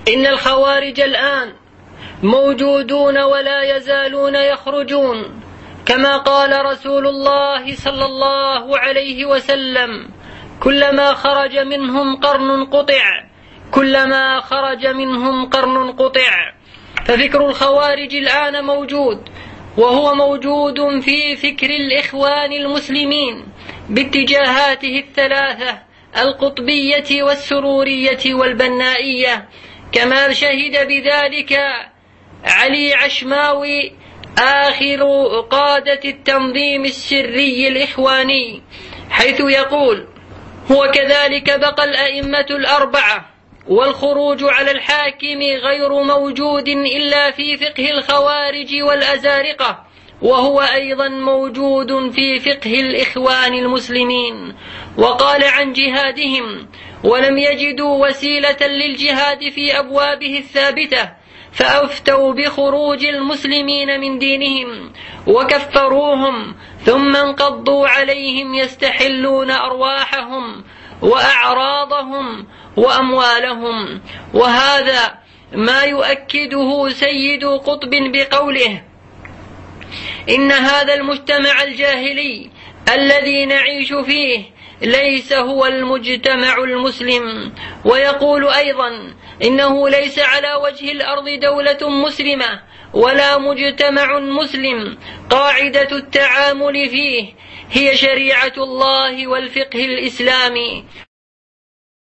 إن الخوارج الآن موجودون ولا يزالون يخرجون، كما قال رسول الله صلى الله عليه وسلم: كلما خرج منهم قرن قطع، كلما خرج منهم قرن قطع. ففكر الخوارج الآن موجود، وهو موجود في فكر الإخوان المسلمين باتجاهاته الثلاثة: القطبية والسرورية والبنائية، كما شهد بذلك علي عشماوي آخر قادة التنظيم السري الإخواني، حيث يقول: هو كذلك بقى الأئمة الأربعة، والخروج على الحاكم غير موجود إلا في فقه الخوارج والأزارقة، وهو أيضا موجود في فقه الإخوان المسلمين. وقال عن جهادهم: ولم يجدوا وسيلة للجهاد في أبوابه الثابتة، فأفتوا بخروج المسلمين من دينهم وكفروهم، ثم انقضوا عليهم يستحلون أرواحهم وأعراضهم وأموالهم. وهذا ما يؤكده سيد قطب بقوله: إن هذا المجتمع الجاهلي الذي نعيش فيه ليس هو المجتمع المسلم. ويقول أيضا: إنه ليس على وجه الأرض دولة مسلمة ولا مجتمع مسلم قاعدة التعامل فيه هي شريعة الله والفقه الإسلامي،